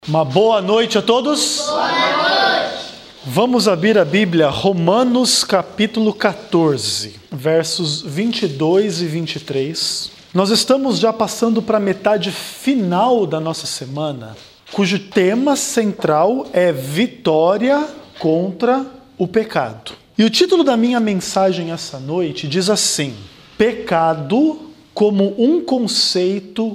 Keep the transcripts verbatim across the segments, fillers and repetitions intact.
Uma boa noite a todos. Boa noite. Vamos abrir a Bíblia, Romanos capítulo catorze, versos vinte e dois e vinte e três. Nós estamos já passando para a metade final da nossa semana, cujo tema central é vitória contra o pecado. E o título da minha mensagem essa noite diz assim: pecado como um conceito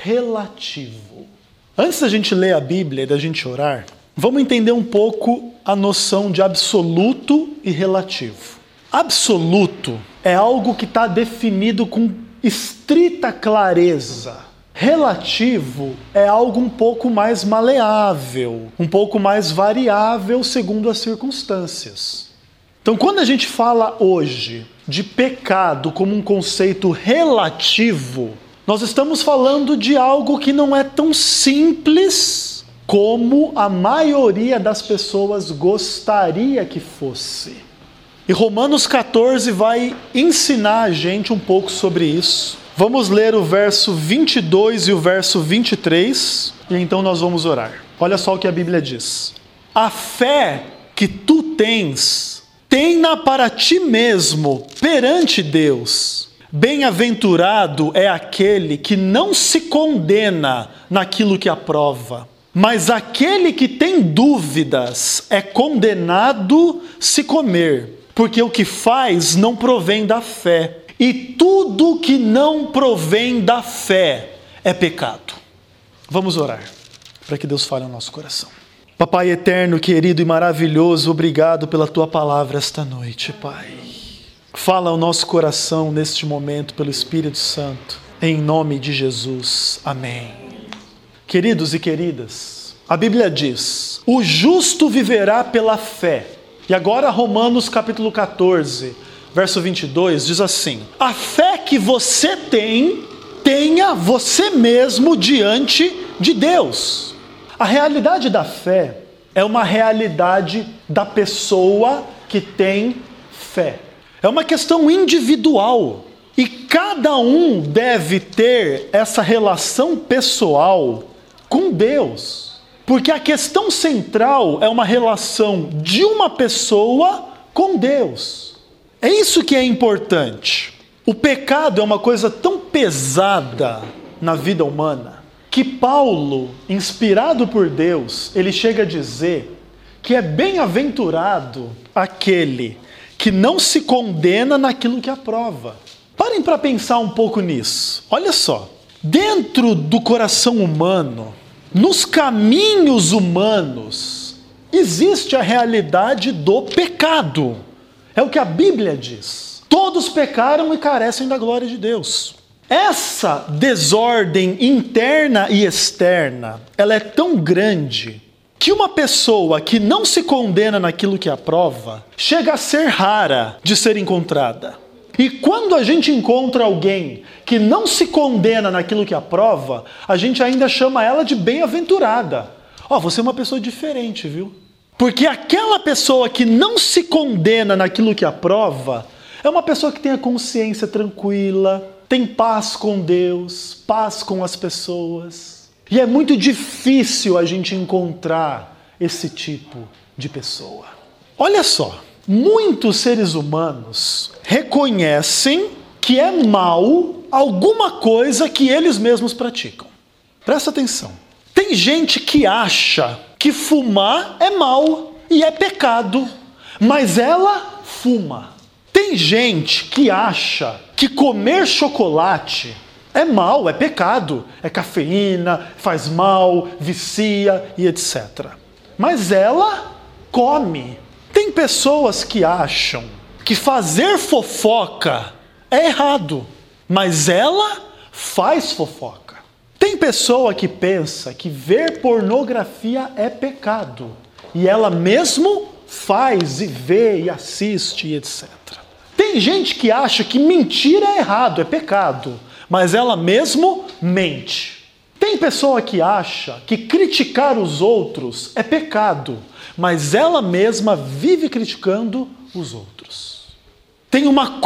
relativo. Antes da gente ler a Bíblia e da gente orar, vamos entender um pouco a noção de absoluto e relativo. Absoluto é algo que está definido com estrita clareza. Relativo é algo um pouco mais maleável, um pouco mais variável segundo as circunstâncias. Então, quando a gente fala hoje de pecado como um conceito relativo, nós estamos falando de algo que não é tão simples como a maioria das pessoas gostaria que fosse. E Romanos catorze vai ensinar a gente um pouco sobre isso. Vamos ler o verso vinte e dois e o verso vinte e três, e então nós vamos orar. Olha só o que a Bíblia diz: a fé que tu tens, tenha para ti mesmo perante Deus. Bem-aventurado é aquele que não se condena naquilo que aprova, mas aquele que tem dúvidas é condenado se comer, porque o que faz não provém da fé, e tudo que não provém da fé é pecado. Vamos orar, para que Deus fale ao nosso coração. Papai eterno, querido e maravilhoso, obrigado pela tua palavra esta noite, Pai. Fala ao nosso coração neste momento pelo Espírito Santo, em nome de Jesus. Amém. Queridos e queridas, a Bíblia diz: o justo viverá pela fé. E agora Romanos capítulo catorze, verso vinte e dois, diz assim: a fé que você tem, tenha você mesmo diante de Deus. A realidade da fé é uma realidade da pessoa que tem fé. É uma questão individual e cada um deve ter essa relação pessoal com Deus, porque a questão central é uma relação de uma pessoa com Deus. É isso que é importante. O pecado é uma coisa tão pesada na vida humana que Paulo, inspirado por Deus, ele chega a dizer que é bem-aventurado aquele que não se condena naquilo que aprova. Parem para pensar um pouco nisso. Olha só, dentro do coração humano, nos caminhos humanos, existe a realidade do pecado. É o que a Bíblia diz. Todos pecaram e carecem da glória de Deus. Essa desordem interna e externa, ela é tão grande que uma pessoa que não se condena naquilo que aprova chega a ser rara de ser encontrada. E quando a gente encontra alguém que não se condena naquilo que aprova, a gente ainda chama ela de bem-aventurada. Ó, oh, você é uma pessoa diferente, viu? Porque aquela pessoa que não se condena naquilo que aprova é uma pessoa que tem a consciência tranquila, tem paz com Deus, paz com as pessoas. E é muito difícil a gente encontrar esse tipo de pessoa. Olha só, muitos seres humanos reconhecem que é mal alguma coisa que eles mesmos praticam. Presta atenção. Tem gente que acha que fumar é mal e é pecado, mas ela fuma. Tem gente que acha que comer chocolate é mal, é pecado, é cafeína, faz mal, vicia e etcétera. Mas ela come. Tem pessoas que acham que fazer fofoca é errado, mas ela faz fofoca. Tem pessoa que pensa que ver pornografia é pecado, e ela mesmo faz e vê e assiste e etcétera. Tem gente que acha que mentira é errado, é pecado, mas ela mesmo mente. Tem pessoa que acha que criticar os outros é pecado, mas ela mesma vive criticando os outros. Tem uma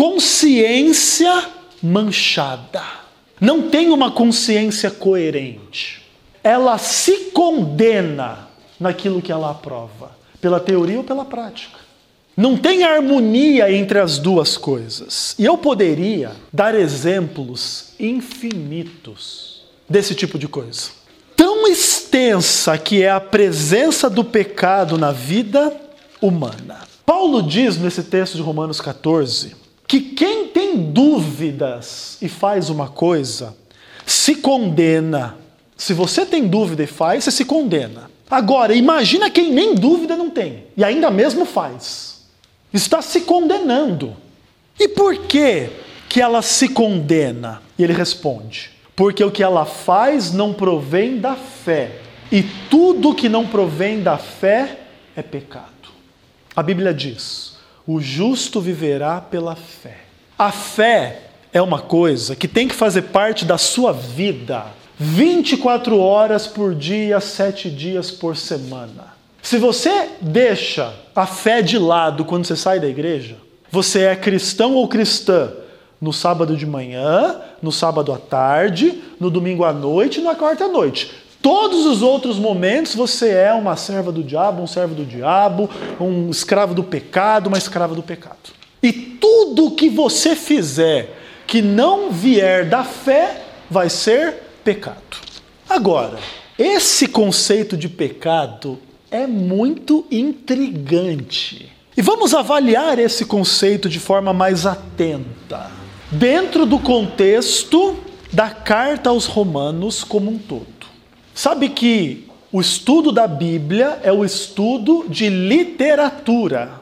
consciência manchada, não tem uma consciência coerente. ela se condena naquilo que ela aprova, pela teoria ou pela prática. Não tem harmonia entre as duas coisas. E eu poderia dar exemplos infinitos desse tipo de coisa. Tão extensa que é a presença do pecado na vida humana. Paulo diz nesse texto de Romanos catorze que quem tem dúvidas e faz uma coisa, se condena. Se você tem dúvida e faz, você se condena. Agora, imagina quem nem dúvida não tem e ainda mesmo faz. Está se condenando. E por que que ela se condena? E ele responde: porque o que ela faz não provém da fé. E tudo que não provém da fé é pecado. A Bíblia diz: o justo viverá pela fé. A fé é uma coisa que tem que fazer parte da sua vida vinte e quatro horas por dia, sete dias por semana. Se você deixa a fé de lado quando você sai da igreja, você é cristão ou cristã no sábado de manhã, no sábado à tarde, no domingo à noite e na quarta à noite. Todos os outros momentos você é uma serva do diabo, um servo do diabo, um escravo do pecado, uma escrava do pecado. E tudo que você fizer que não vier da fé vai ser pecado. Agora, esse conceito de pecado é muito intrigante. E vamos avaliar esse conceito de forma mais atenta, dentro do contexto da carta aos Romanos como um todo. Sabe que o estudo da Bíblia é o estudo de literatura.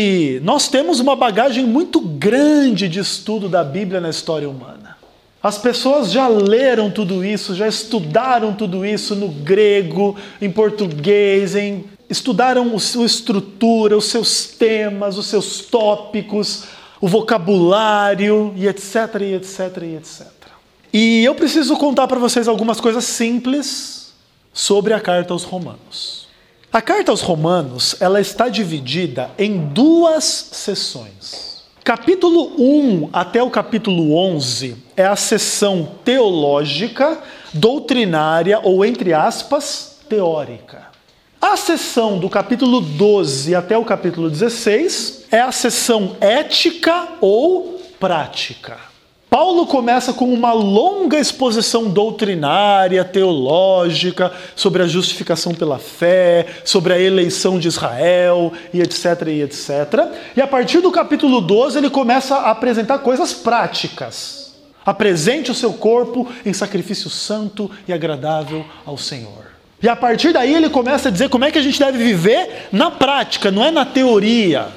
E nós temos uma bagagem muito grande de estudo da Bíblia na história humana. As pessoas já leram tudo isso, já estudaram tudo isso no grego, em português, em, estudaram a sua estrutura, os seus temas, os seus tópicos, o vocabulário, e etc, e etc, e etcétera. E eu preciso contar para vocês algumas coisas simples sobre a carta aos Romanos. A carta aos Romanos, ela está dividida em duas seções. Capítulo um até o capítulo onze é a seção teológica, doutrinária ou, entre aspas, teórica. A seção do capítulo doze até o capítulo dezesseis é a seção ética ou prática. Paulo começa com uma longa exposição doutrinária, teológica, sobre a justificação pela fé, sobre a eleição de Israel, e etc, e etcétera. E a partir do capítulo doze ele começa a apresentar coisas práticas. Apresente o seu corpo em sacrifício santo e agradável ao Senhor. E a partir daí ele começa a dizer como é que a gente deve viver na prática, não é na teoria,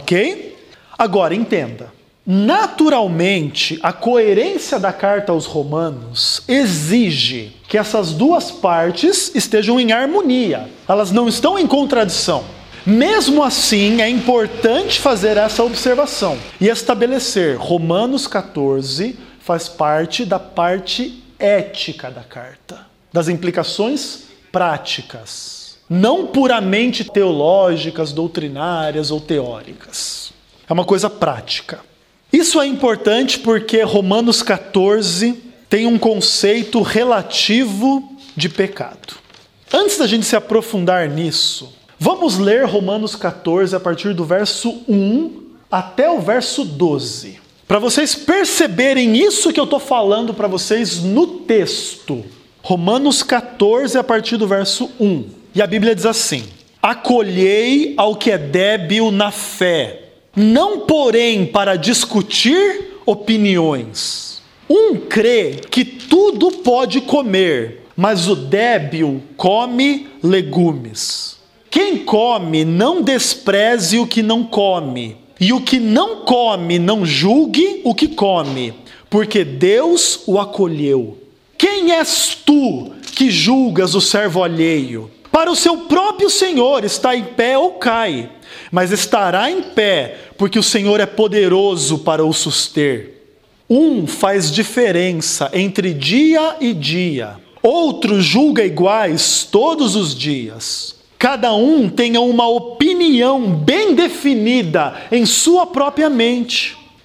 ok? Agora, entenda. Naturalmente, a coerência da carta aos Romanos exige que essas duas partes estejam em harmonia. Elas não estão em contradição. Mesmo assim, é importante fazer essa observação e estabelecer: Romanos catorze faz parte da parte ética da carta, das implicações práticas, não puramente teológicas, doutrinárias ou teóricas. É uma coisa prática. Isso é importante porque Romanos catorze tem um conceito relativo de pecado. Antes da gente se aprofundar nisso, vamos ler Romanos catorze a partir do verso um até o verso doze. Para vocês perceberem isso que eu estou falando para vocês no texto. Romanos catorze a partir do verso um. E a Bíblia diz assim: acolhei ao que é débil na fé, não porém para discutir opiniões. Um crê que tudo pode comer, mas o débil come legumes. Quem come não despreze o que não come, e o que não come não julgue o que come, porque Deus o acolheu. Quem és tu que julgas o servo alheio? Para o seu próprio Senhor está em pé ou cai, mas estará em pé, porque o Senhor é poderoso para o suster. Um faz diferença entre dia e dia, outro julga iguais todos os dias. Cada um tenha uma opinião bem definida em sua própria mente.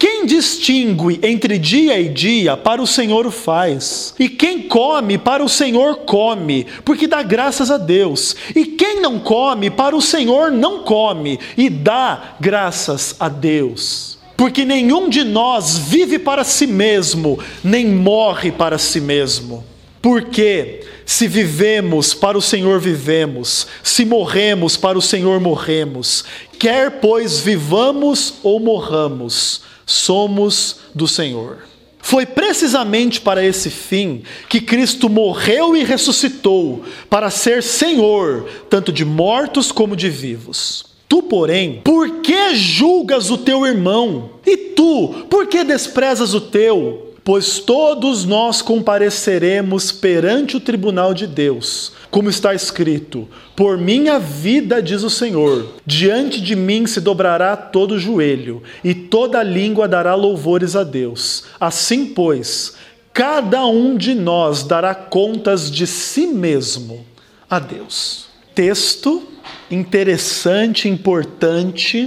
Quem distingue entre dia e dia, para o Senhor o faz. E quem come, para o Senhor come, porque dá graças a Deus. E quem não come, para o Senhor não come, e dá graças a Deus. Porque nenhum de nós vive para si mesmo, nem morre para si mesmo. Porque se vivemos, para o Senhor vivemos, se morremos, para o Senhor morremos. Quer pois vivamos ou morramos, somos do Senhor. Foi precisamente para esse fim que Cristo morreu e ressuscitou, para ser Senhor, tanto de mortos como de vivos. Tu, porém, por que julgas o teu irmão? E tu, por que desprezas o teu? Pois todos nós compareceremos perante o tribunal de Deus, como está escrito: por minha vida, diz o Senhor, diante de mim se dobrará todo joelho, e toda língua dará louvores a Deus. Assim, pois, cada um de nós dará contas de si mesmo a Deus. Texto interessante, importante,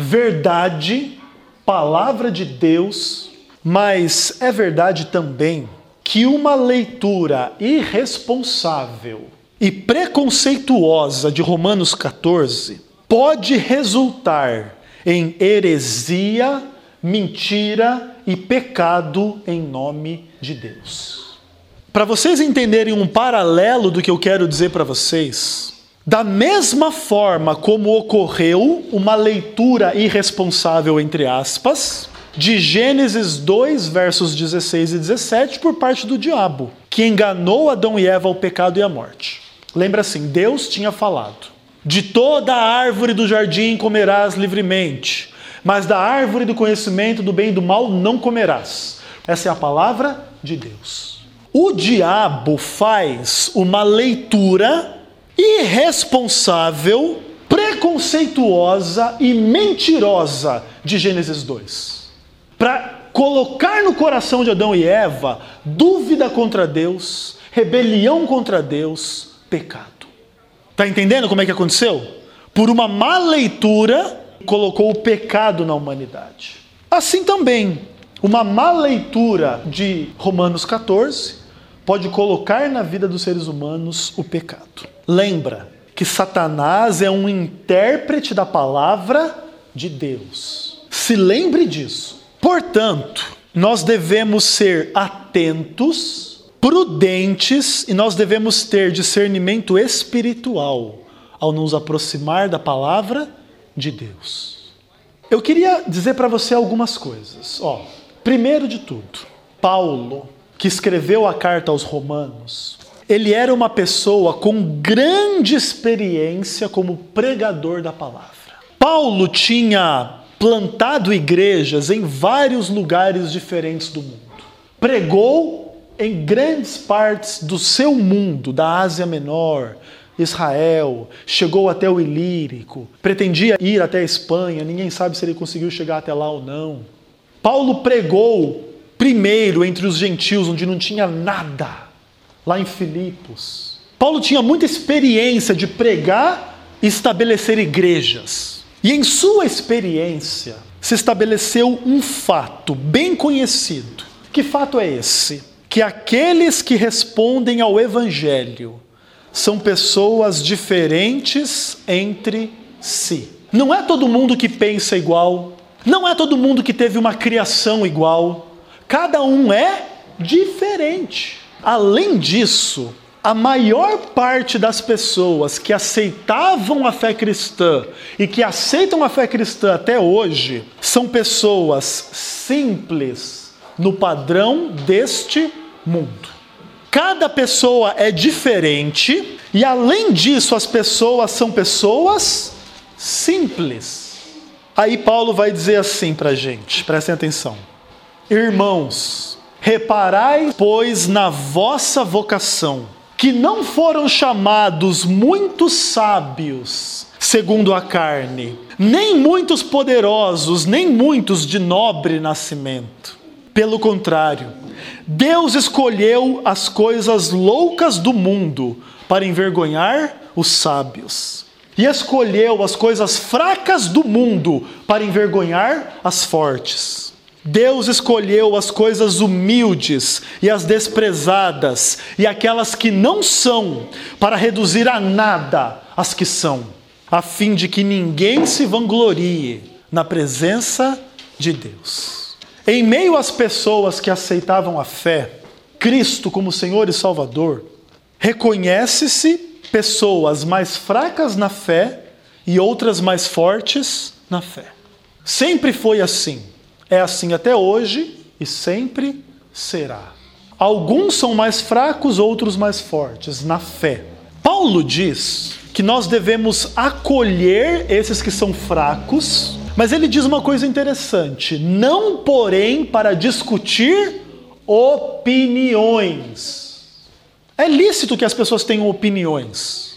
verdade, palavra de Deus. Mas é verdade também que uma leitura irresponsável e preconceituosa de Romanos catorze pode resultar em heresia, mentira e pecado em nome de Deus. Para vocês entenderem um paralelo do que eu quero dizer para vocês, da mesma forma como ocorreu uma leitura irresponsável, entre aspas, de Gênesis dois, versos dezesseis e dezessete, por parte do diabo, que enganou Adão e Eva ao pecado e à morte. Lembra assim, Deus tinha falado: de toda a árvore do jardim comerás livremente, mas da árvore do conhecimento do bem e do mal não comerás. Essa é a palavra de Deus. O diabo faz uma leitura irresponsável, preconceituosa e mentirosa de Gênesis dois. Para colocar no coração de Adão e Eva dúvida contra Deus, rebelião contra Deus, pecado. Está entendendo como é que aconteceu? Por uma má leitura, colocou o pecado na humanidade. Assim também, uma má leitura de Romanos catorze pode colocar na vida dos seres humanos o pecado. Lembra que Satanás é um intérprete da palavra de Deus. Se lembre disso. Portanto, nós devemos ser atentos, prudentes, e nós devemos ter discernimento espiritual ao nos aproximar da palavra de Deus. Eu queria dizer para você algumas coisas. Ó, primeiro de tudo, Paulo, que escreveu a carta aos Romanos, ele era uma pessoa com grande experiência como pregador da palavra. Paulo tinha plantado igrejas em vários lugares diferentes do mundo. Pregou em grandes partes do seu mundo, da Ásia Menor, Israel, chegou até o Ilírico, pretendia ir até a Espanha, ninguém sabe se ele conseguiu chegar até lá ou não. Paulo pregou primeiro entre os gentios, onde não tinha nada, lá em Filipos. Paulo tinha muita experiência de pregar e estabelecer igrejas. E em sua experiência se estabeleceu um fato bem conhecido. Que fato é esse? Que aqueles que respondem ao Evangelho são pessoas diferentes entre si. Não é todo mundo que pensa igual, não é todo mundo que teve uma criação igual. Cada um é diferente. Além disso, a maior parte das pessoas que aceitavam a fé cristã e que aceitam a fé cristã até hoje são pessoas simples no padrão deste mundo. Cada pessoa é diferente e, além disso, as pessoas são pessoas simples. Aí Paulo vai dizer assim para a gente, prestem atenção: irmãos, reparai, pois, na vossa vocação, que não foram chamados muitos sábios, segundo a carne, nem muitos poderosos, nem muitos de nobre nascimento. Pelo contrário, Deus escolheu as coisas loucas do mundo para envergonhar os sábios, e escolheu as coisas fracas do mundo para envergonhar as fortes. Deus escolheu as coisas humildes e as desprezadas e aquelas que não são, para reduzir a nada as que são, a fim de que ninguém se vanglorie na presença de Deus. Em meio às pessoas que aceitavam a fé, Cristo como Senhor e Salvador, reconhece-se pessoas mais fracas na fé e outras mais fortes na fé. Sempre foi assim. É assim até hoje e sempre será. Alguns são mais fracos, outros mais fortes na fé. Paulo diz que nós devemos acolher esses que são fracos, mas ele diz uma coisa interessante: não, porém, para discutir opiniões. É lícito que as pessoas tenham opiniões,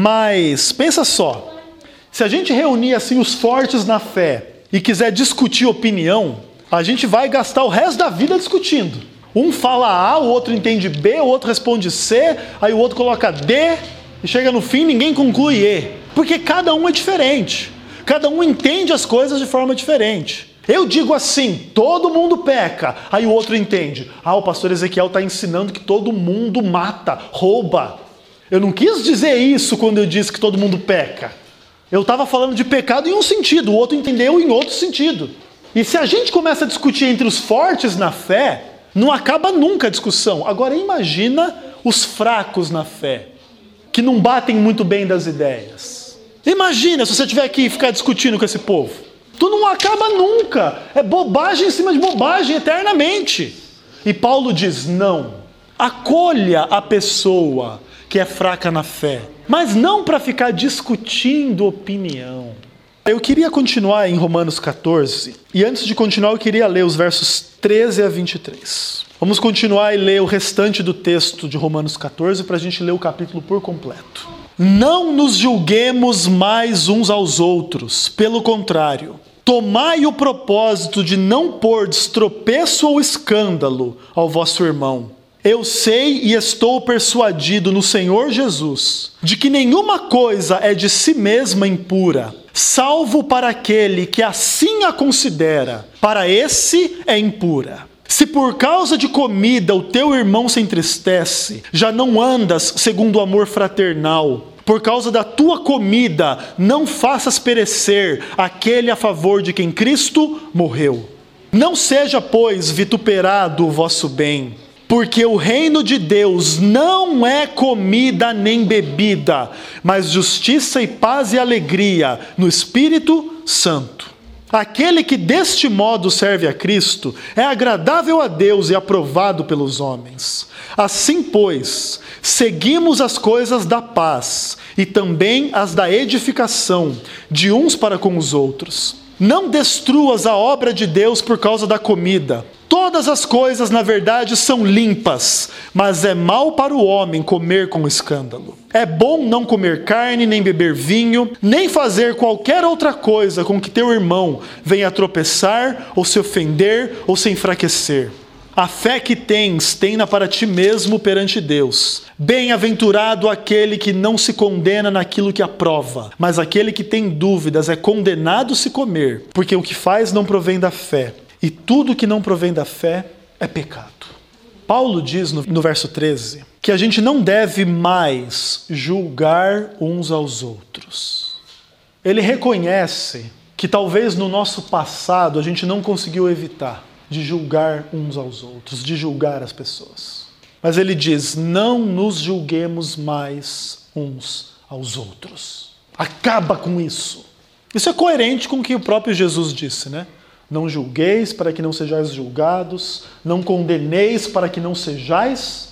mas pensa só, se a gente reunir assim os fortes na fé e quiser discutir opinião, a gente vai gastar o resto da vida discutindo. Um fala A, o outro entende B, o outro responde C, aí o outro coloca D, e chega no fim ninguém conclui E. Porque cada um é diferente. Cada um entende as coisas de forma diferente. Eu digo assim, todo mundo peca. Aí o outro entende. Ah, o pastor Ezequiel está ensinando que todo mundo mata, rouba. Eu não quis dizer isso quando eu disse que todo mundo peca. Eu estava falando de pecado em um sentido, o outro entendeu em outro sentido. E se a gente começa a discutir entre os fortes na fé, não acaba nunca a discussão. Agora imagina os fracos na fé, que não batem muito bem das ideias. Imagina se você tiver que ficar discutindo com esse povo. Tu não acaba nunca. É bobagem em cima de bobagem eternamente. E Paulo diz, não. Acolha a pessoa que é fraca na fé, mas não para ficar discutindo opinião. Eu queria continuar em Romanos catorze, e antes de continuar eu queria ler os versos treze a vinte e três. Vamos continuar e ler o restante do texto de Romanos catorze para a gente ler o capítulo por completo. Não nos julguemos mais uns aos outros, pelo contrário, tomai o propósito de não pôr tropeço ou escândalo ao vosso irmão. Eu sei e estou persuadido no Senhor Jesus, de que nenhuma coisa é de si mesma impura, salvo para aquele que assim a considera, para esse é impura. Se por causa de comida o teu irmão se entristece, já não andas segundo o amor fraternal. Por causa da tua comida, não faças perecer aquele a favor de quem Cristo morreu. Não seja, pois, vituperado o vosso bem, porque o reino de Deus não é comida nem bebida, mas justiça e paz e alegria no Espírito Santo. Aquele que deste modo serve a Cristo é agradável a Deus e aprovado pelos homens. Assim, pois, seguimos as coisas da paz e também as da edificação de uns para com os outros. Não destruas a obra de Deus por causa da comida. Todas as coisas, na verdade, são limpas, mas é mal para o homem comer com escândalo. É bom não comer carne, nem beber vinho, nem fazer qualquer outra coisa com que teu irmão venha a tropeçar, ou se ofender, ou se enfraquecer. A fé que tens, tem-na para ti mesmo perante Deus. Bem-aventurado aquele que não se condena naquilo que aprova, mas aquele que tem dúvidas é condenado se comer, porque o que faz não provém da fé. E tudo que não provém da fé é pecado. Paulo diz no, no verso treze que a gente não deve mais julgar uns aos outros. Ele reconhece que talvez no nosso passado a gente não conseguiu evitar de julgar uns aos outros, de julgar as pessoas. Mas ele diz, não nos julguemos mais uns aos outros. Acaba com isso. Isso é coerente com o que o próprio Jesus disse, né? Não julgueis para que não sejais julgados, não condeneis para que não sejais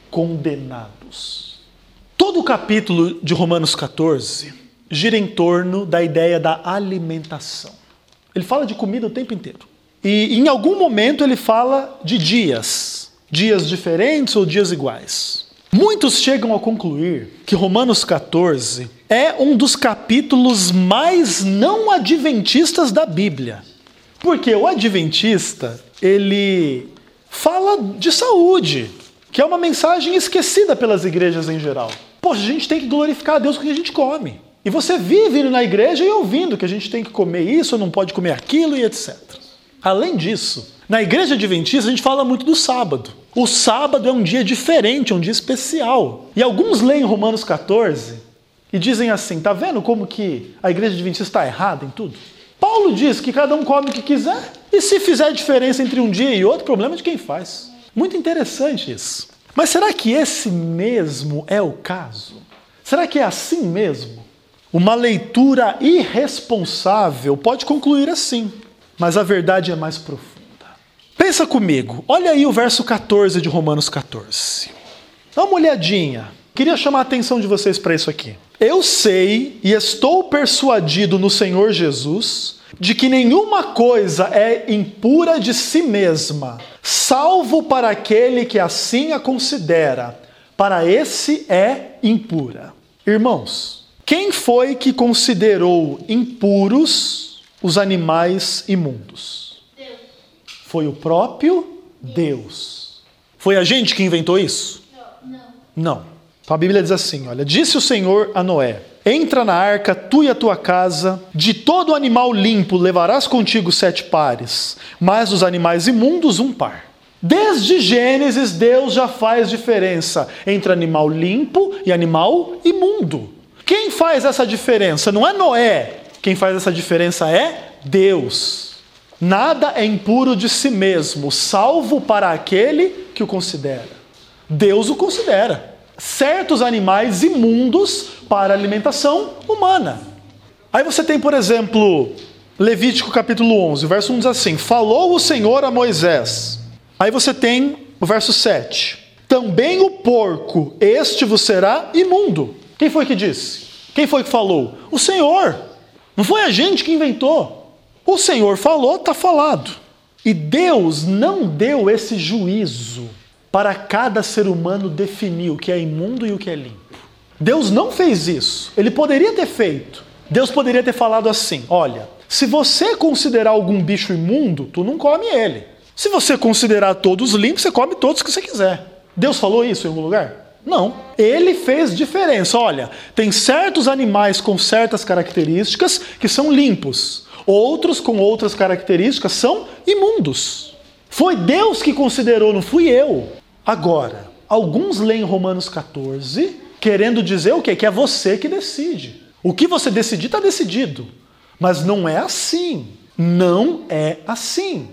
condenados. Todo o capítulo de Romanos catorze gira em torno da ideia da alimentação. Ele fala de comida o tempo inteiro. E em algum momento ele fala de dias, dias diferentes ou dias iguais. Muitos chegam a concluir que Romanos catorze é um dos capítulos mais não adventistas da Bíblia. Porque o adventista, ele fala de saúde, que é uma mensagem esquecida pelas igrejas em geral. Poxa, a gente tem que glorificar a Deus com o que a gente come. E você vive indo na igreja e ouvindo que a gente tem que comer isso, não pode comer aquilo e etcétera. Além disso, na igreja adventista a gente fala muito do sábado. O sábado é um dia diferente, é um dia especial. E alguns leem Romanos catorze e dizem assim, tá vendo como que a igreja adventista está errada em tudo? Paulo diz que cada um come o que quiser, e se fizer diferença entre um dia e outro, o problema é de quem faz. Muito interessante isso. Mas será que esse mesmo é o caso? Será que é assim mesmo? Uma leitura irresponsável pode concluir assim, mas a verdade é mais profunda. Pensa comigo, olha aí o verso catorze de Romanos catorze. Dá uma olhadinha. Queria chamar a atenção de vocês para isso aqui. Eu sei e estou persuadido no Senhor Jesus de que nenhuma coisa é impura de si mesma, salvo para aquele que assim a considera. Para esse é impura. Irmãos, quem foi que considerou impuros os animais imundos? Deus. Foi o próprio Deus. Foi a gente que inventou isso? Não. Não. Então a Bíblia diz assim, olha, disse o Senhor a Noé, entra na arca, tu e a tua casa, de todo animal limpo levarás contigo sete pares, mas dos animais imundos um par. Desde Gênesis, Deus já faz diferença entre animal limpo e animal imundo. Quem faz essa diferença? Não é Noé. Quem faz essa diferença é Deus. Nada é impuro de si mesmo, salvo para aquele que o considera. Deus o considera. Certos animais imundos para alimentação humana. Aí você tem, por exemplo, Levítico capítulo onze, o verso um diz assim, falou o Senhor a Moisés. Aí você tem o verso sete, também o porco, este vos será imundo. Quem foi que disse? Quem foi que falou? O Senhor. Não foi a gente que inventou. O Senhor falou, está falado. E Deus não deu esse juízo para cada ser humano definir o que é imundo e o que é limpo. Deus não fez isso. Ele poderia ter feito. Deus poderia ter falado assim, olha, se você considerar algum bicho imundo, tu não come ele. Se você considerar todos limpos, você come todos que você quiser. Deus falou isso em algum lugar? Não. Ele fez diferença. Olha, tem certos animais com certas características que são limpos. Outros com outras características são imundos. Foi Deus que considerou, não fui eu. Agora, alguns leem Romanos catorze, querendo dizer o quê? Que é você que decide. O que você decidir está decidido. Mas não é assim. Não é assim.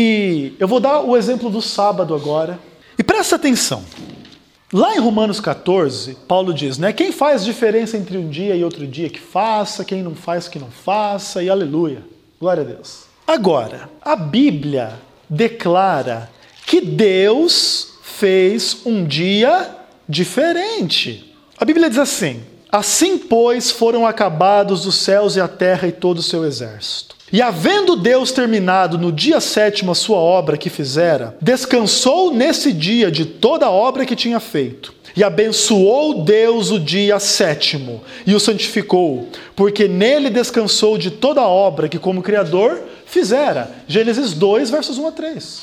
E eu vou dar o exemplo do sábado agora. E presta atenção. Lá em Romanos catorze, Paulo diz, né? Quem faz diferença entre um dia e outro dia que faça, quem não faz que não faça, e aleluia. Glória a Deus. Agora, a Bíblia declara que Deus fez um dia diferente. A Bíblia diz assim, assim, pois, foram acabados os céus e a terra e todo o seu exército. E havendo Deus terminado no dia sétimo a sua obra que fizera, descansou nesse dia de toda a obra que tinha feito. E abençoou Deus o dia sétimo e o santificou, porque nele descansou de toda a obra que como Criador fizera. Gênesis dois, versos um a três.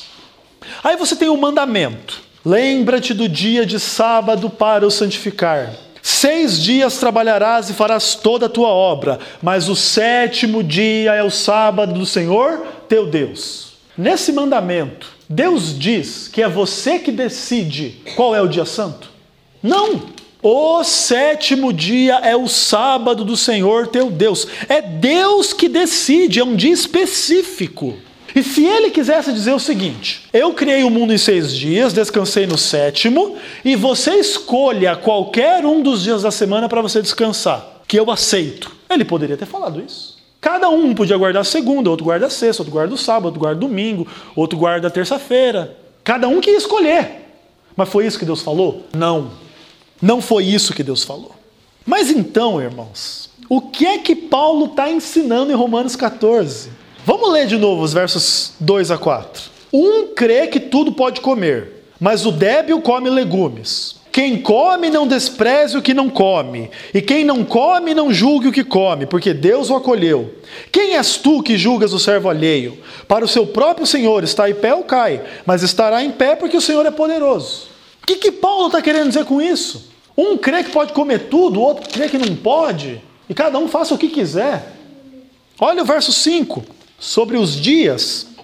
Aí você tem o mandamento. Lembra-te do dia de sábado para o santificar. Seis dias trabalharás e farás toda a tua obra, mas o sétimo dia é o sábado do Senhor, teu Deus. Nesse mandamento, Deus diz que é você que decide qual é o dia santo? Não! O sétimo dia é o sábado do Senhor, teu Deus. É Deus que decide, é um dia específico. E se ele quisesse dizer o seguinte, eu criei o mundo em seis dias, descansei no sétimo, e você escolha qualquer um dos dias da semana para você descansar, que eu aceito. Ele poderia ter falado isso. Cada um podia guardar a segunda, outro guarda a sexta, outro guarda o sábado, outro guarda o domingo, outro guarda a terça-feira. Cada um que ia escolher. Mas foi isso que Deus falou? Não. Não foi isso que Deus falou. Mas então, irmãos, o que é que Paulo está ensinando em Romanos catorze? Vamos ler de novo os versos dois a quatro. Um crê que tudo pode comer, mas o débil come legumes. Quem come não despreze o que não come, e quem não come não julgue o que come, porque Deus o acolheu. Quem és tu que julgas o servo alheio? Para o seu próprio Senhor está em pé ou cai, mas estará em pé porque o Senhor é poderoso. O que, que Paulo está querendo dizer com isso? Um crê que pode comer tudo, o outro crê que não pode, e cada um faça o que quiser. Olha o verso cinco. Sobre os dias,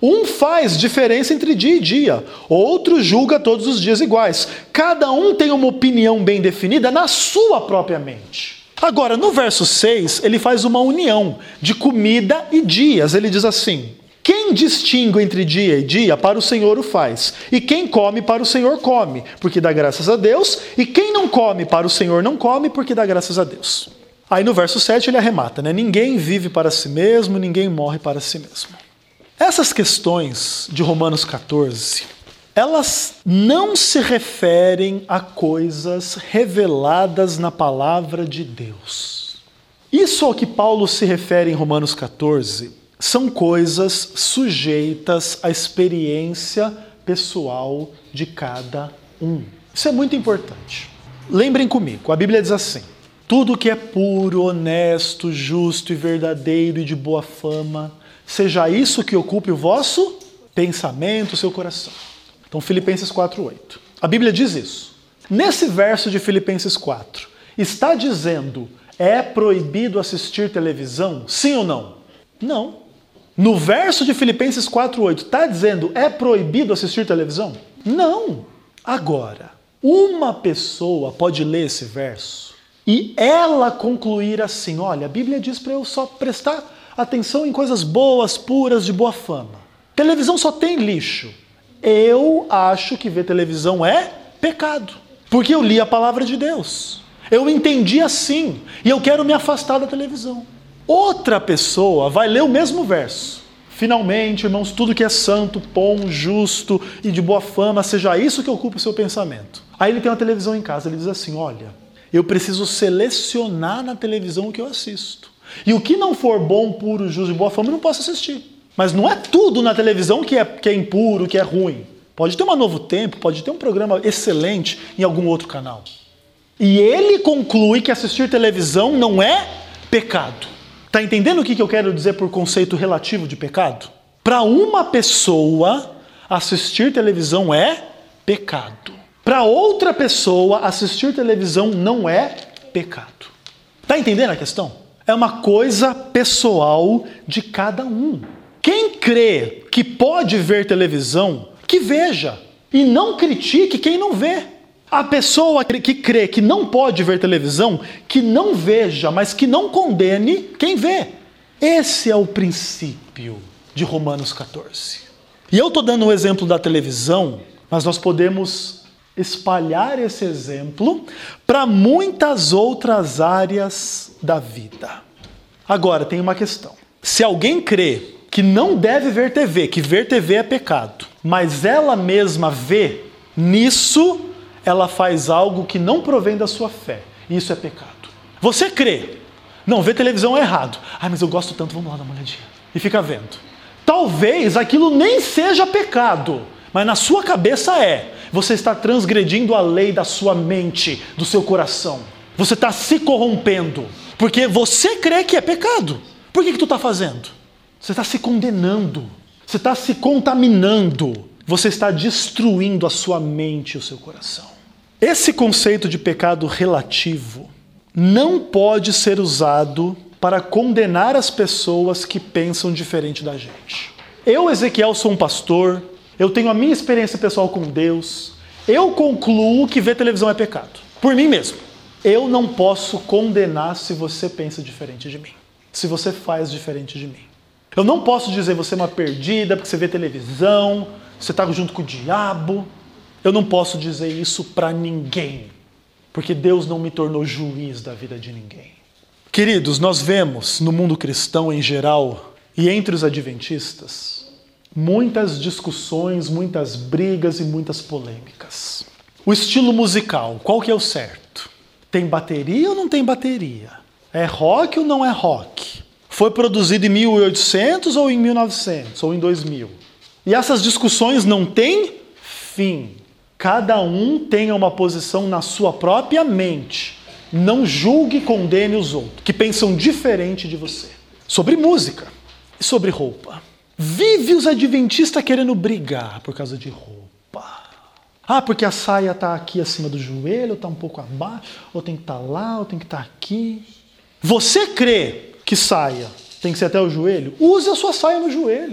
Um faz diferença entre dia e dia, outro julga todos os dias iguais. Cada um tem uma opinião bem definida na sua própria mente. Agora, no verso seis, ele faz uma união de comida e dias. Ele diz assim: quem distingue entre dia e dia, para o Senhor o faz. E quem come, para o Senhor come, porque dá graças a Deus. E quem não come, para o Senhor não come, porque dá graças a Deus. Aí no verso sete ele arremata, né? Ninguém vive para si mesmo, ninguém morre para si mesmo. Essas questões de Romanos catorze, elas não se referem a coisas reveladas na palavra de Deus. Isso ao que Paulo se refere em Romanos catorze são coisas sujeitas à experiência pessoal de cada um. Isso é muito importante. Lembrem comigo, a Bíblia diz assim: tudo que é puro, honesto, justo e verdadeiro e de boa fama, seja isso que ocupe o vosso pensamento, o seu coração. Então, Filipenses quatro, oito. A Bíblia diz isso. Nesse verso de Filipenses quatro, está dizendo, é proibido assistir televisão? Sim ou não? Não. No verso de Filipenses quatro, oito, está dizendo, é proibido assistir televisão? Não. Agora, uma pessoa pode ler esse verso e ela concluir assim: olha, a Bíblia diz para eu só prestar atenção em coisas boas, puras, de boa fama. Televisão só tem lixo. Eu acho que ver televisão é pecado, porque eu li a palavra de Deus. Eu entendi assim, e eu quero me afastar da televisão. Outra pessoa vai ler o mesmo verso. Finalmente, irmãos, tudo que é santo, bom, justo e de boa fama, seja isso que ocupe o seu pensamento. Aí ele tem uma televisão em casa, ele diz assim: olha, eu preciso selecionar na televisão o que eu assisto. E o que não for bom, puro, justo e boa fama, eu não posso assistir. Mas não é tudo na televisão que é, que é impuro, que é ruim. Pode ter uma Novo Tempo, pode ter um programa excelente em algum outro canal. E ele conclui que assistir televisão não é pecado. Está entendendo o que eu quero dizer por conceito relativo de pecado? Para uma pessoa, assistir televisão é pecado. Para outra pessoa, assistir televisão não é pecado. Está entendendo a questão? É uma coisa pessoal de cada um. Quem crê que pode ver televisão, que veja. E não critique quem não vê. A pessoa que crê que não pode ver televisão, que não veja, mas que não condene quem vê. Esse é o princípio de Romanos catorze. E eu estou dando um exemplo da televisão, mas nós podemos espalhar esse exemplo para muitas outras áreas da vida. Agora, tem uma questão. Se alguém crê que não deve ver T V, que ver T V é pecado, mas ela mesma vê, nisso ela faz algo que não provém da sua fé. Isso é pecado. Você crê, não, ver televisão é errado. Ah, mas eu gosto tanto, vamos lá dar uma olhadinha. E fica vendo. Talvez aquilo nem seja pecado, mas na sua cabeça é. Você está transgredindo a lei da sua mente, do seu coração. Você está se corrompendo, porque você crê que é pecado. Por que que tu está fazendo? Você está se condenando, você está se contaminando, você está destruindo a sua mente e o seu coração. Esse conceito de pecado relativo não pode ser usado para condenar as pessoas que pensam diferente da gente. Eu, Ezequiel, sou um pastor, eu tenho a minha experiência pessoal com Deus, eu concluo que ver televisão é pecado, por mim mesmo. Eu não posso condenar se você pensa diferente de mim, se você faz diferente de mim. Eu não posso dizer você é uma perdida porque você vê televisão, você está junto com o diabo. Eu não posso dizer isso para ninguém, porque Deus não me tornou juiz da vida de ninguém. Queridos, nós vemos no mundo cristão em geral e entre os adventistas muitas discussões, muitas brigas e muitas polêmicas. O estilo musical, qual que é o certo? Tem bateria ou não tem bateria? É rock ou não é rock? Foi produzido em mil e oitocentos ou em mil e novecentos ou em dois mil? E essas discussões não têm fim. Cada um tenha uma posição na sua própria mente. Não julgue e condene os outros, que pensam diferente de você. Sobre música e sobre roupa. Vive os adventistas querendo brigar por causa de roupa. Ah, porque a saia está aqui acima do joelho, ou está um pouco abaixo, ou tem que estar lá, ou tem que estar aqui. Você crê que saia tem que ser até o joelho? Use a sua saia no joelho.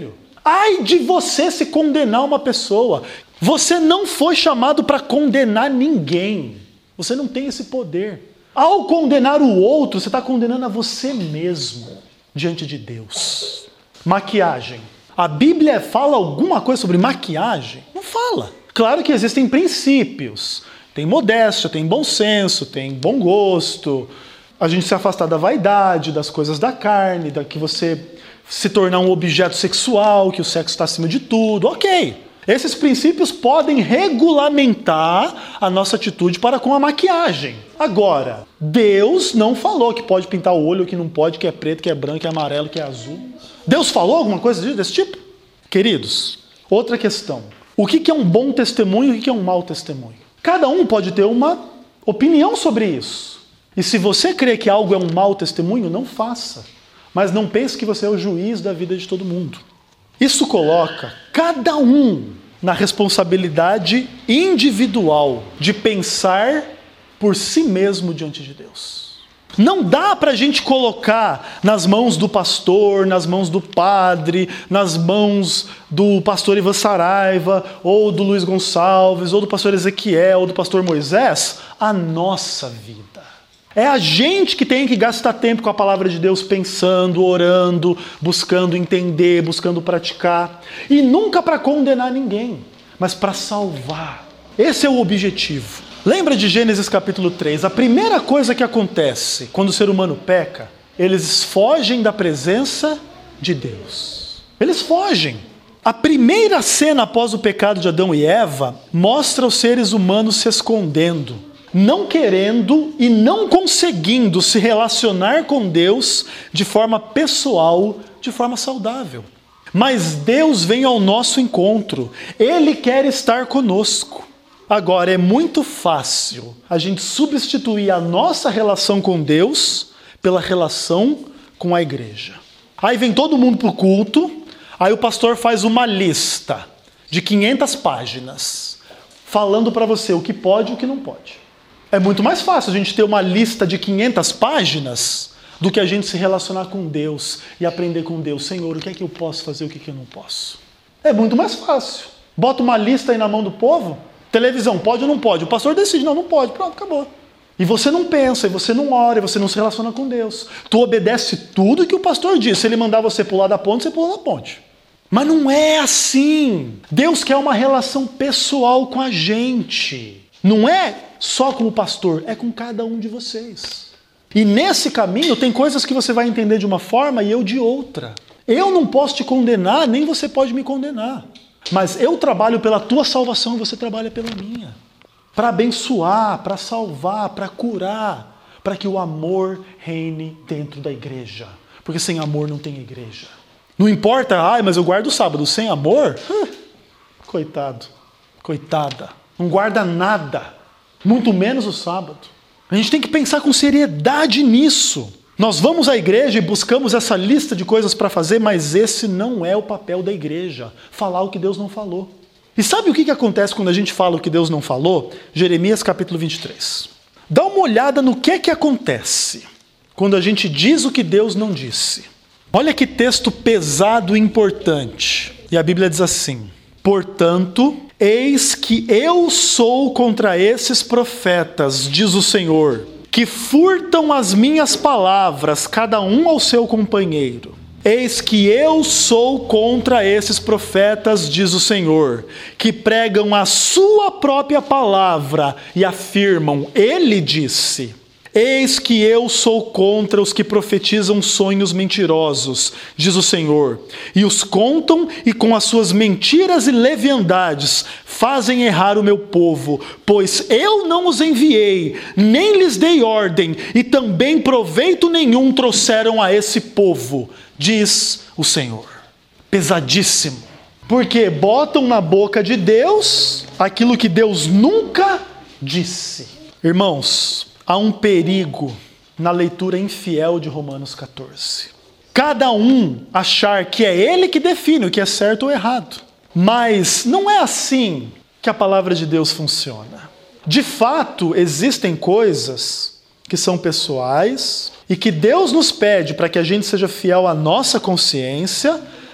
Ai de você se condenar uma pessoa. Você não foi chamado para condenar ninguém. Você não tem esse poder. Ao condenar o outro, você está condenando a você mesmo diante de Deus. Maquiagem. A Bíblia fala alguma coisa sobre maquiagem? Não fala. Claro que existem princípios. Tem modéstia, tem bom senso, tem bom gosto. A gente se afastar da vaidade, das coisas da carne, da que você se tornar um objeto sexual, que o sexo está acima de tudo. Ok. Esses princípios podem regulamentar a nossa atitude para com a maquiagem. Agora, Deus não falou que pode pintar o olho, que não pode, que é preto, que é branco, que é amarelo, que é azul. Deus falou alguma coisa desse tipo? Queridos, outra questão. O que é um bom testemunho e o que é um mau testemunho? Cada um pode ter uma opinião sobre isso. E se você crê que algo é um mau testemunho, não faça. Mas não pense que você é o juiz da vida de todo mundo. Isso coloca cada um na responsabilidade individual de pensar por si mesmo diante de Deus. Não dá para a gente colocar nas mãos do pastor, nas mãos do padre, nas mãos do pastor Ivan Saraiva, ou do Luiz Gonçalves, ou do pastor Ezequiel, ou do pastor Moisés, a nossa vida. É a gente que tem que gastar tempo com a palavra de Deus pensando, orando, buscando entender, buscando praticar. E nunca para condenar ninguém, mas para salvar. Esse é o objetivo. Lembra de Gênesis capítulo três? A primeira coisa que acontece quando o ser humano peca, eles fogem da presença de Deus. Eles fogem. A primeira cena após o pecado de Adão e Eva mostra os seres humanos se escondendo, não querendo e não conseguindo se relacionar com Deus de forma pessoal, de forma saudável. Mas Deus vem ao nosso encontro. Ele quer estar conosco. Agora, é muito fácil a gente substituir a nossa relação com Deus pela relação com a igreja. Aí vem todo mundo para o culto, aí o pastor faz uma lista de quinhentas páginas, falando para você o que pode e o que não pode. É muito mais fácil a gente ter uma lista de quinhentas páginas do que a gente se relacionar com Deus e aprender com Deus. Senhor, o que é que eu posso fazer, o que é que eu não posso? É muito mais fácil. Bota uma lista aí na mão do povo. Televisão, pode ou não pode? O pastor decide, não, não pode. Pronto, acabou. E você não pensa, e você não ora, e você não se relaciona com Deus. Tu obedece tudo que o pastor diz. Se ele mandar você pular da ponte, você pula da ponte. Mas não é assim. Deus quer uma relação pessoal com a gente. Não é só com o pastor, é com cada um de vocês. E nesse caminho tem coisas que você vai entender de uma forma e eu de outra. Eu não posso te condenar, nem você pode me condenar. Mas eu trabalho pela tua salvação e você trabalha pela minha. Para abençoar, para salvar, para curar, para que o amor reine dentro da igreja. Porque sem amor não tem igreja. Não importa, ai, mas eu guardo o sábado. Sem amor? Uh, coitado, coitada. Não guarda nada, muito menos o sábado. A gente tem que pensar com seriedade nisso. Nós vamos à igreja e buscamos essa lista de coisas para fazer, mas esse não é o papel da igreja. Falar o que Deus não falou. E sabe o que acontece quando a gente fala o que Deus não falou? Jeremias capítulo vinte e três. Dá uma olhada no que é que acontece quando a gente diz o que Deus não disse. Olha que texto pesado e importante. E a Bíblia diz assim: portanto, eis que eu sou contra esses profetas, diz o Senhor, que furtam as minhas palavras, cada um ao seu companheiro. Eis que eu sou contra esses profetas, diz o Senhor, que pregam a sua própria palavra e afirmam, ele disse. Eis que eu sou contra os que profetizam sonhos mentirosos, diz o Senhor, e os contam e com as suas mentiras e leviandades fazem errar o meu povo, pois eu não os enviei, nem lhes dei ordem, e também proveito nenhum trouxeram a esse povo, diz o Senhor. Pesadíssimo, porque botam na boca de Deus aquilo que Deus nunca disse. Irmãos, há um perigo na leitura infiel de Romanos catorze. Cada um achar que é ele que define o que é certo ou errado. Mas não é assim que a palavra de Deus funciona. De fato, existem coisas que são pessoais e que Deus nos pede para que a gente seja fiel à nossa consciência,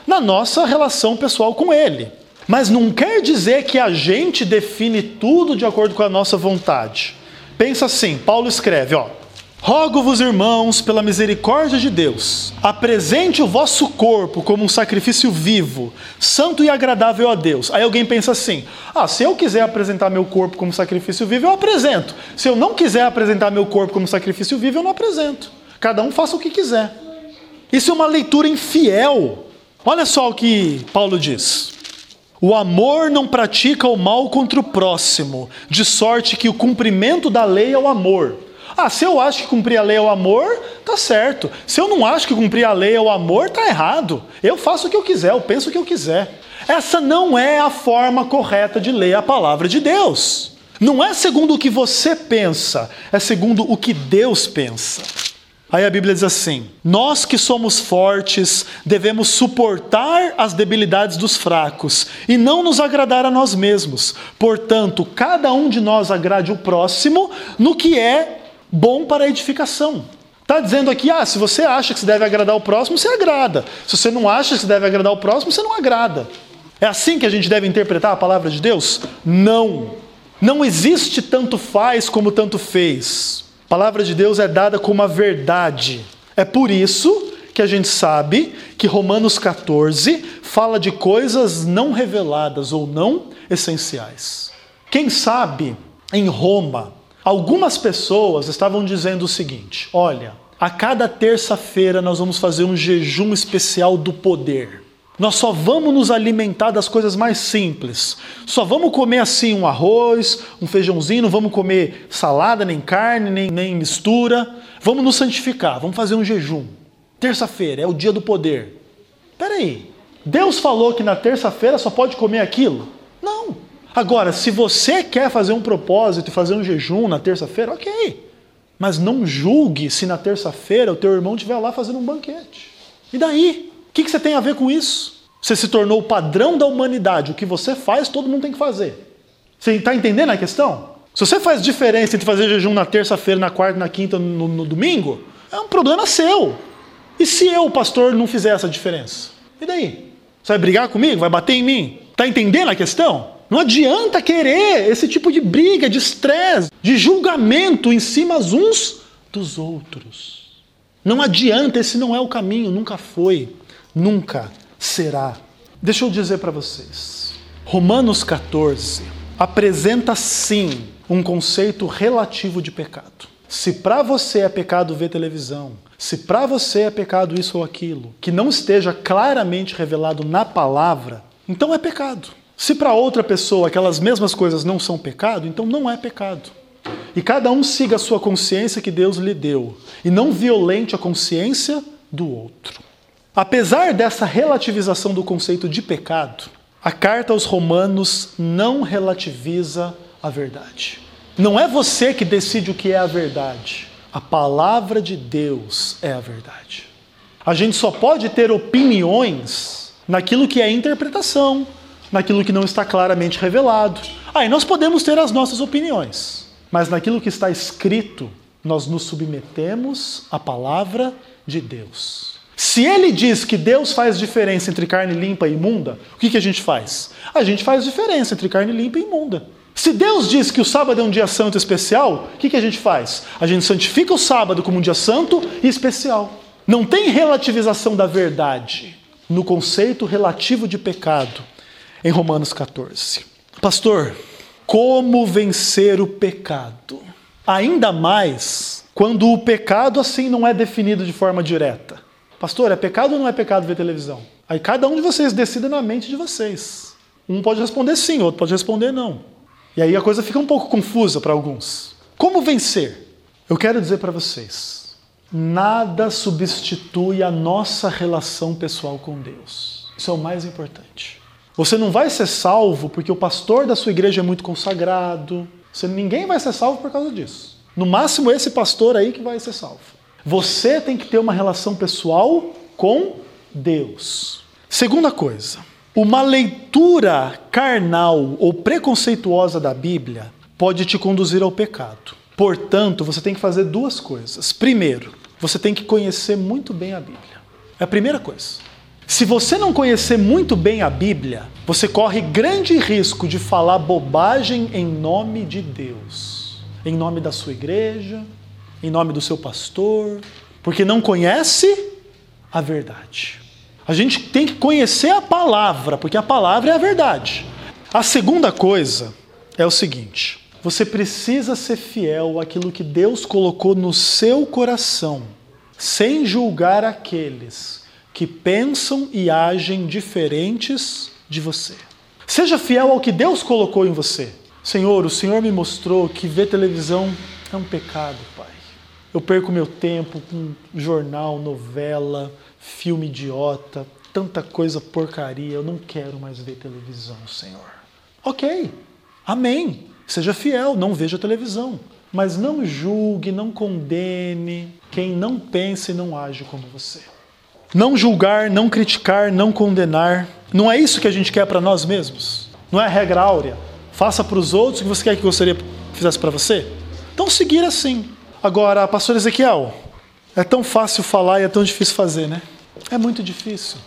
na nossa relação pessoal com Ele. Mas não quer dizer que a gente define tudo de acordo com a nossa vontade. Pensa assim, Paulo escreve, ó. Rogo-vos, irmãos, pela misericórdia de Deus, apresente o vosso corpo como um sacrifício vivo, santo e agradável a Deus. Aí alguém pensa assim, ah, se eu quiser apresentar meu corpo como sacrifício vivo, eu apresento. Se eu não quiser apresentar meu corpo como sacrifício vivo, eu não apresento. Cada um faça o que quiser. Isso é uma leitura infiel. Olha só o que Paulo diz. O amor não pratica o mal contra o próximo, de sorte que o cumprimento da lei é o amor. Ah, se eu acho que cumprir a lei é o amor, tá certo. Se eu não acho que cumprir a lei é o amor, tá errado. Eu faço o que eu quiser, eu penso o que eu quiser. Essa não é a forma correta de ler a palavra de Deus. Não é segundo o que você pensa, é segundo o que Deus pensa. Aí a Bíblia diz assim, nós que somos fortes devemos suportar as debilidades dos fracos e não nos agradar a nós mesmos. Portanto, cada um de nós agrade o próximo no que é bom para a edificação. Está dizendo aqui, ah, se você acha que se deve agradar o próximo, você agrada. Se você não acha que se deve agradar o próximo, você não agrada. É assim que a gente deve interpretar a palavra de Deus? Não. Não existe tanto faz como tanto fez. A palavra de Deus é dada como a verdade. É por isso que a gente sabe que Romanos catorze fala de coisas não reveladas ou não essenciais. Quem sabe, em Roma, algumas pessoas estavam dizendo o seguinte, olha, a cada terça-feira nós vamos fazer um jejum especial do poder. Nós só vamos nos alimentar das coisas mais simples. Só vamos comer assim um arroz, um feijãozinho, não vamos comer salada, nem carne, nem, nem mistura. Vamos nos santificar, vamos fazer um jejum. Terça-feira é o dia do poder. Peraí, Deus falou que na terça-feira só pode comer aquilo? Não. Agora, se você quer fazer um propósito e fazer um jejum na terça-feira, ok. Mas não julgue se na terça-feira o teu irmão estiver lá fazendo um banquete. E daí? O que, que você tem a ver com isso? Você se tornou o padrão da humanidade. O que você faz, todo mundo tem que fazer. Você está entendendo a questão? Se você faz diferença entre fazer jejum na terça-feira, na quarta, na quinta, no, no domingo, é um problema seu. E se eu, pastor, não fizer essa diferença? E daí? Você vai brigar comigo? Vai bater em mim? Está entendendo a questão? Não adianta querer esse tipo de briga, de estresse, de julgamento em cima uns dos outros. Não adianta, esse não é o caminho, nunca foi. Nunca será. Deixa eu dizer para vocês. Romanos catorze apresenta sim um conceito relativo de pecado. Se para você é pecado ver televisão, se para você é pecado isso ou aquilo, que não esteja claramente revelado na palavra, então é pecado. Se para outra pessoa aquelas mesmas coisas não são pecado, então não é pecado. E cada um siga a sua consciência que Deus lhe deu, e não violente a consciência do outro. Apesar dessa relativização do conceito de pecado, a carta aos Romanos não relativiza a verdade. Não é você que decide o que é a verdade. A palavra de Deus é a verdade. A gente só pode ter opiniões naquilo que é interpretação, naquilo que não está claramente revelado. Aí nós podemos ter as nossas opiniões, mas naquilo que está escrito, nós nos submetemos à palavra de Deus. Se ele diz que Deus faz diferença entre carne limpa e imunda, o que, que a gente faz? A gente faz diferença entre carne limpa e imunda. Se Deus diz que o sábado é um dia santo especial, o que, que a gente faz? A gente santifica o sábado como um dia santo e especial. Não tem relativização da verdade no conceito relativo de pecado em Romanos catorze. Pastor, como vencer o pecado? Ainda mais quando o pecado assim não é definido de forma direta. Pastor, é pecado ou não é pecado ver televisão? Aí cada um de vocês decida na mente de vocês. Um pode responder sim, outro pode responder não. E aí a coisa fica um pouco confusa para alguns. Como vencer? Eu quero dizer para vocês, nada substitui a nossa relação pessoal com Deus. Isso é o mais importante. Você não vai ser salvo porque o pastor da sua igreja é muito consagrado. Você, ninguém vai ser salvo por causa disso. No máximo esse pastor aí que vai ser salvo. Você tem que ter uma relação pessoal com Deus. Segunda coisa, uma leitura carnal ou preconceituosa da Bíblia pode te conduzir ao pecado. Portanto, você tem que fazer duas coisas. Primeiro, você tem que conhecer muito bem a Bíblia. É a primeira coisa. Se você não conhecer muito bem a Bíblia, você corre grande risco de falar bobagem em nome de Deus, em nome da sua igreja, em nome do seu pastor, porque não conhece a verdade. A gente tem que conhecer a palavra, porque a palavra é a verdade. A segunda coisa é o seguinte: você precisa ser fiel àquilo que Deus colocou no seu coração, sem julgar aqueles que pensam e agem diferentes de você. Seja fiel ao que Deus colocou em você. Senhor, o Senhor me mostrou que ver televisão é um pecado, Pai. Eu perco meu tempo com jornal, novela, filme idiota, tanta coisa porcaria. Eu não quero mais ver televisão, Senhor. Ok, amém. Seja fiel, não veja televisão. Mas não julgue, não condene quem não pensa e não age como você. Não julgar, não criticar, não condenar. Não é isso que a gente quer para nós mesmos? Não é a regra áurea? Faça para os outros o que você quer que gostaria que fizesse para você? Então seguir assim. Agora, pastor Ezequiel, é tão fácil falar e é tão difícil fazer, né? É muito difícil.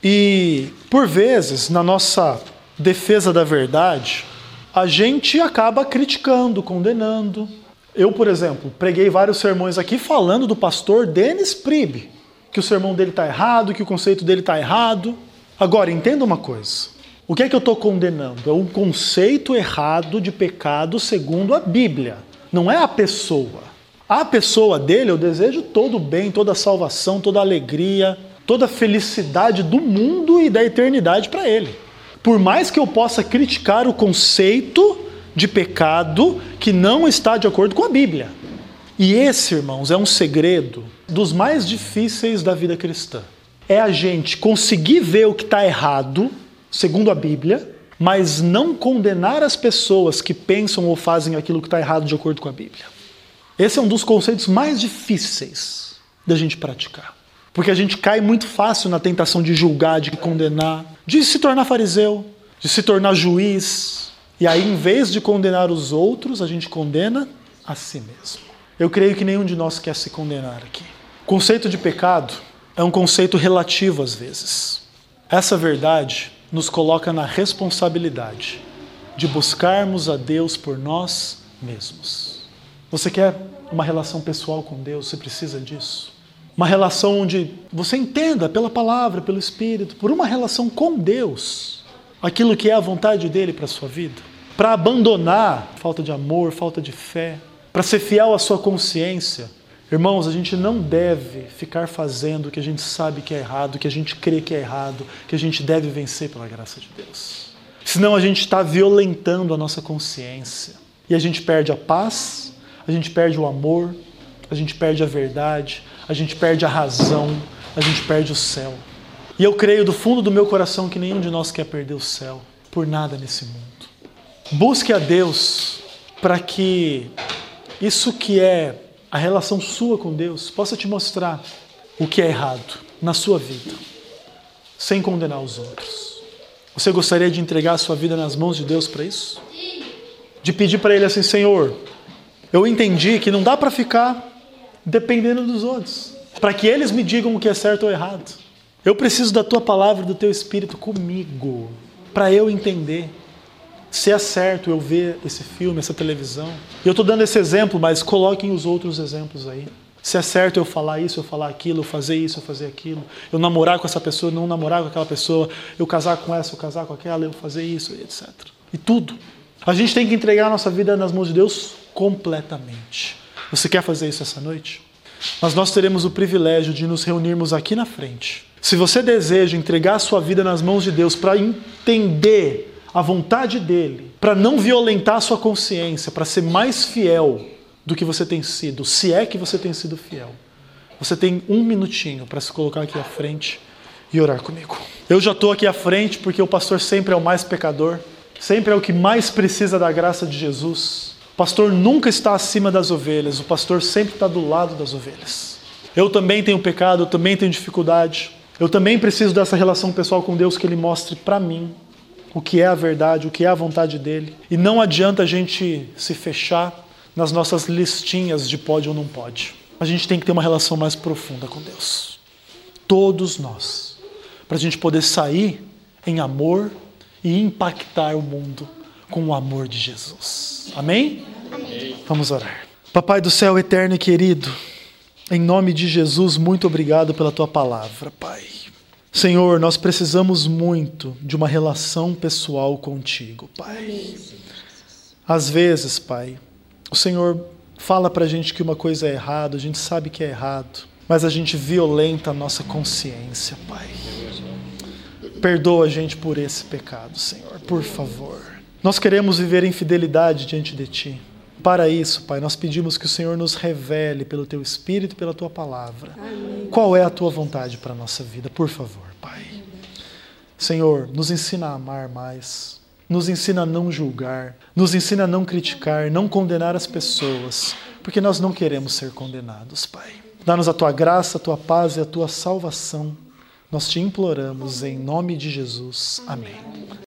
E, por vezes, na nossa defesa da verdade, a gente acaba criticando, condenando. Eu, por exemplo, preguei vários sermões aqui falando do pastor Dennis Priebe, que o sermão dele está errado, que o conceito dele está errado. Agora, entenda uma coisa. O que é que eu estou condenando? É um conceito errado de pecado segundo a Bíblia. Não é a pessoa. A pessoa dele, eu desejo todo o bem, toda a salvação, toda a alegria, toda a felicidade do mundo e da eternidade para ele. Por mais que eu possa criticar o conceito de pecado que não está de acordo com a Bíblia. E esse, irmãos, é um segredo dos mais difíceis da vida cristã. É a gente conseguir ver o que está errado, segundo a Bíblia, mas não condenar as pessoas que pensam ou fazem aquilo que está errado de acordo com a Bíblia. Esse é um dos conceitos mais difíceis da gente praticar. Porque a gente cai muito fácil na tentação de julgar, de condenar, de se tornar fariseu, de se tornar juiz. E aí, em vez de condenar os outros, a gente condena a si mesmo. Eu creio que nenhum de nós quer se condenar aqui. O conceito de pecado é um conceito relativo às vezes. Essa verdade nos coloca na responsabilidade de buscarmos a Deus por nós mesmos. Você quer uma relação pessoal com Deus? Você precisa disso. Uma relação onde você entenda pela palavra, pelo Espírito, por uma relação com Deus, aquilo que é a vontade dele para a sua vida. Para abandonar falta de amor, falta de fé, para ser fiel à sua consciência. Irmãos, a gente não deve ficar fazendo o que a gente sabe que é errado, que a gente crê que é errado, que a gente deve vencer pela graça de Deus. Senão a gente está violentando a nossa consciência. E a gente perde a paz, a gente perde o amor, a gente perde a verdade, a gente perde a razão, a gente perde o céu. E eu creio do fundo do meu coração que nenhum de nós quer perder o céu por nada nesse mundo. Busque a Deus para que isso que é a relação sua com Deus possa te mostrar o que é errado na sua vida, sem condenar os outros. Você gostaria de entregar a sua vida nas mãos de Deus para isso? De pedir para Ele assim: Senhor, eu entendi que não dá para ficar dependendo dos outros, para que eles me digam o que é certo ou errado. Eu preciso da Tua palavra, do Teu Espírito comigo, para eu entender se é certo eu ver esse filme, essa televisão. E eu estou dando esse exemplo, mas coloquem os outros exemplos aí. Se é certo eu falar isso, eu falar aquilo, eu fazer isso, eu fazer aquilo, eu namorar com essa pessoa, eu não namorar com aquela pessoa, eu casar com essa, eu casar com aquela, eu fazer isso, etcétera. E tudo. A gente tem que entregar a nossa vida nas mãos de Deus completamente. Você quer fazer isso essa noite? Mas nós teremos o privilégio de nos reunirmos aqui na frente. Se você deseja entregar a sua vida nas mãos de Deus para entender a vontade dele, para não violentar a sua consciência, para ser mais fiel do que você tem sido, se é que você tem sido fiel, você tem um minutinho para se colocar aqui à frente e orar comigo. Eu já estou aqui à frente porque o pastor sempre é o mais pecador, sempre é o que mais precisa da graça de Jesus. O pastor nunca está acima das ovelhas, o pastor sempre está do lado das ovelhas. Eu também tenho pecado, eu também tenho dificuldade, eu também preciso dessa relação pessoal com Deus, que Ele mostre para mim o que é a verdade, o que é a vontade dele. E não adianta a gente se fechar nas nossas listinhas de pode ou não pode. A gente tem que ter uma relação mais profunda com Deus. Todos nós para a gente poder sair em amor e impactar o mundo com o amor de Jesus. Amém? Amém. Vamos orar. Papai do céu eterno e querido, em nome de Jesus, muito obrigado pela tua palavra, Pai. Senhor, nós precisamos muito de uma relação pessoal contigo, Pai. Às vezes, Pai, o Senhor fala pra gente que uma coisa é errado, a gente sabe que é errado, mas a gente violenta a nossa consciência, Pai. Perdoa a gente por esse pecado, Senhor, por favor. Nós queremos viver em fidelidade diante de Ti. Para isso, Pai, nós pedimos que o Senhor nos revele pelo Teu Espírito e pela Tua Palavra. Amém. Qual é a Tua vontade para a nossa vida, por favor, Pai. Senhor, nos ensina a amar mais, nos ensina a não julgar, nos ensina a não criticar, não condenar as pessoas, porque nós não queremos ser condenados, Pai. Dá-nos a Tua graça, a Tua paz e a Tua salvação. Nós te imploramos em nome de Jesus. Amém.